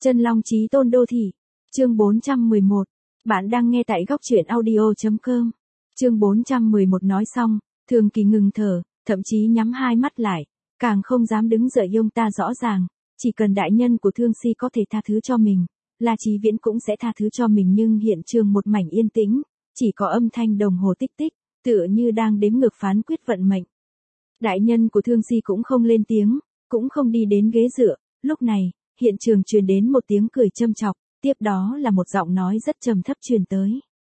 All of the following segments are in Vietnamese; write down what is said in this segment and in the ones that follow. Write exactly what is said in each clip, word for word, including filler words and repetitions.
Chân Long Chí Tôn Đô Thị. Chương bốn trăm mười một. Bạn đang nghe tại góc truyện audio chấm com. Chương bốn trăm mười một nói xong, Thường Kỳ ngừng thở, thậm chí nhắm hai mắt lại, càng không dám đứng dậy. Ông ta rõ ràng, chỉ cần đại nhân của Thương Si có thể tha thứ cho mình, La Chí Viễn cũng sẽ tha thứ cho mình. Nhưng hiện trường một mảnh yên tĩnh, chỉ có âm thanh đồng hồ tích tích, tựa như đang đếm ngược phán quyết vận mệnh. Đại nhân của Thương Si cũng không lên tiếng, cũng không đi đến ghế dựa. Lúc này, hiện trường truyền đến một tiếng cười châm chọc, tiếp đó là một giọng nói rất trầm thấp truyền tới.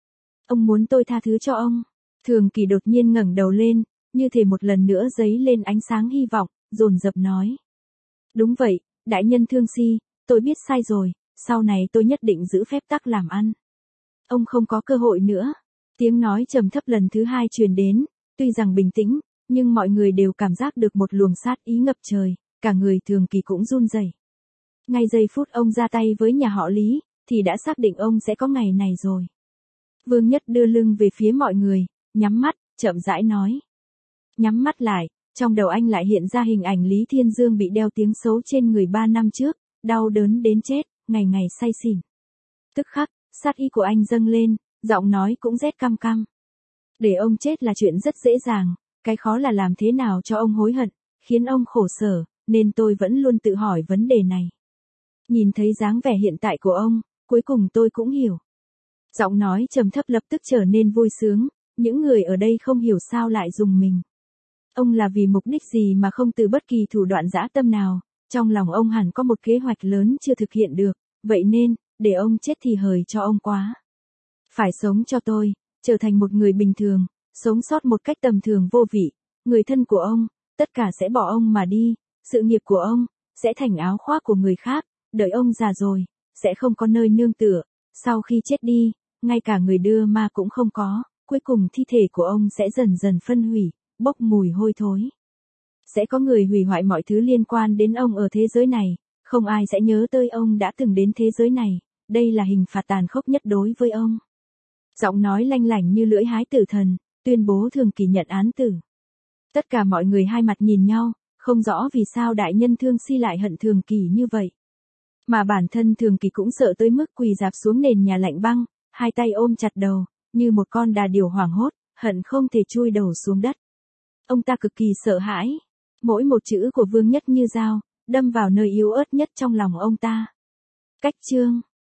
Ông muốn tôi tha thứ cho ông? Thường Kỳ đột nhiên ngẩng đầu lên, như thể một lần nữa giấy lên ánh sáng hy vọng, dồn dập nói. Đúng vậy, đại nhân Thương Si, tôi biết sai rồi, sau này tôi nhất định giữ phép tắc làm ăn. Ông không có cơ hội nữa. Tiếng nói trầm thấp lần thứ hai truyền đến, tuy rằng bình tĩnh, nhưng mọi người đều cảm giác được một luồng sát ý ngập trời, cả người Thường Kỳ cũng run rẩy. Ngay giây phút ông ra tay với nhà họ Lý, thì đã xác định ông sẽ có ngày này rồi. Vương Nhất đưa lưng về phía mọi người, nhắm mắt, chậm rãi nói. Nhắm mắt lại, trong đầu anh lại hiện ra hình ảnh Lý Thiên Dương bị đeo tiếng xấu trên người ba năm trước, đau đớn đến chết, ngày ngày say xỉn. Tức khắc, sát ý của anh dâng lên, giọng nói cũng rét căm căm. Để ông chết là chuyện rất dễ dàng, cái khó là làm thế nào cho ông hối hận, khiến ông khổ sở, nên tôi vẫn luôn tự hỏi vấn đề này. Nhìn thấy dáng vẻ hiện tại của ông, cuối cùng tôi cũng hiểu. Giọng nói trầm thấp lập tức trở nên vui sướng, những người ở đây không hiểu sao lại dùng mình. Ông là vì mục đích gì mà không từ bất kỳ thủ đoạn dã tâm nào, trong lòng ông hẳn có một kế hoạch lớn chưa thực hiện được, vậy nên, để ông chết thì hời cho ông quá. Phải sống cho tôi, trở thành một người bình thường, sống sót một cách tầm thường vô vị, người thân của ông, tất cả sẽ bỏ ông mà đi, sự nghiệp của ông, sẽ thành áo khoác của người khác, đợi ông già rồi, sẽ không có nơi nương tựa, sau khi chết đi, ngay cả người đưa ma cũng không có, cuối cùng thi thể của ông sẽ dần dần phân hủy, bốc mùi hôi thối. Sẽ có người hủy hoại mọi thứ liên quan đến ông ở thế giới này, không ai sẽ nhớ tới ông đã từng đến thế giới này, đây là hình phạt tàn khốc nhất đối với ông. Giọng nói lanh lảnh như lưỡi hái tử thần, tuyên bố Thường Kỳ nhận án tử. Tất cả mọi người hai mặt nhìn nhau, không rõ vì sao đại nhân Thương Si lại hận Thường Kỳ như vậy. Mà bản thân Thường Kỳ cũng sợ tới mức quỳ rạp xuống nền nhà lạnh băng, hai tay ôm chặt đầu, như một con đà điểu hoảng hốt, hận không thể chui đầu xuống đất. Ông ta cực kỳ sợ hãi, mỗi một chữ của Vương Nhất như dao, đâm vào nơi yếu ớt nhất trong lòng ông ta. Cách chương